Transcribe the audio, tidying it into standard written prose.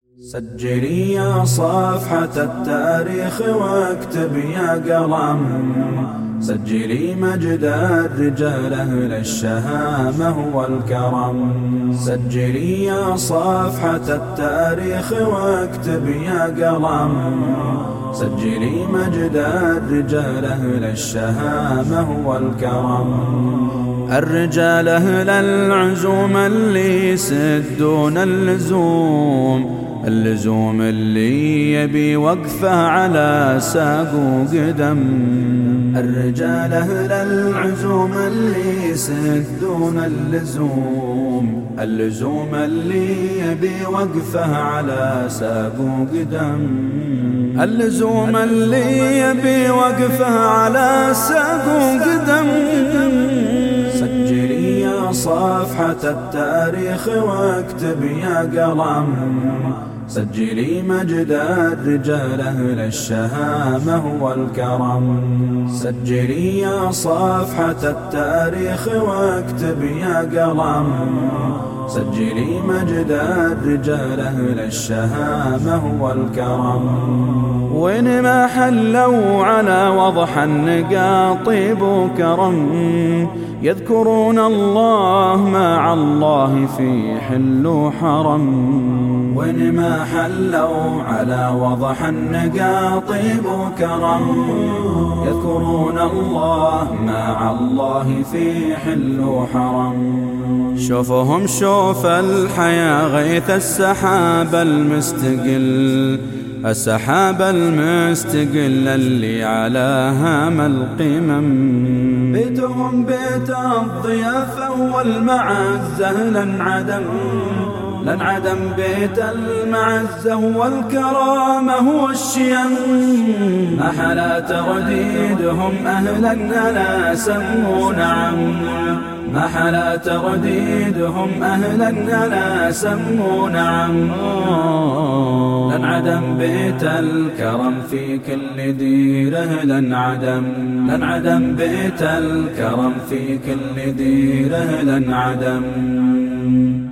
سجلي يا صفحة التاريخ واكتب يا قلم، سجلي مجد الرجال أهل الشهامة والكرم. سجلي يا صفحة التاريخ واكتب يا قلم، سجلي مجد الرجال أهل الشهامة والكرم. الرجال أهل العزوم اللي يسدون اللزوم اللي يبي وقفه على ساق وقدم. الرجال أهل العزوم اللي يسدون اللزوم اللي يبي وقفه على ساق وقدم. اللزوم اللي يبي وقفه على ساق وقدم. سجلي يا صفحة التاريخ واكتب يا قلم، سجلي مجد الرجال أهل الشهامة والكرم. سجلي يا صفحة التاريخ واكتب يا قلم، سجلي مجد الرجال أهل الشهامة والكرم. وين ما حلوا على وضح النقاطب وكرم، يذكرون الله مع الله في حل وحرم. وين ما حلوا على وضح النقاطب وكرم، يذكرون الله مع الله في حل وحرم. شوفهم شوف الحياة غيث السحاب المستقل اللي على هام القمم. بيتهم بيت الضيافة والمعزة لن عدم بيت المعزة والكرامة والشيم. ما حلا ترديدهم أهلا ألا سموا نعم، ما حلا ترديدهم أهلا ألا سموا نعم. لن عدم بيت الكرم في كل ديره، لن عدم بيت الكرم في كل ديره، لن عدم.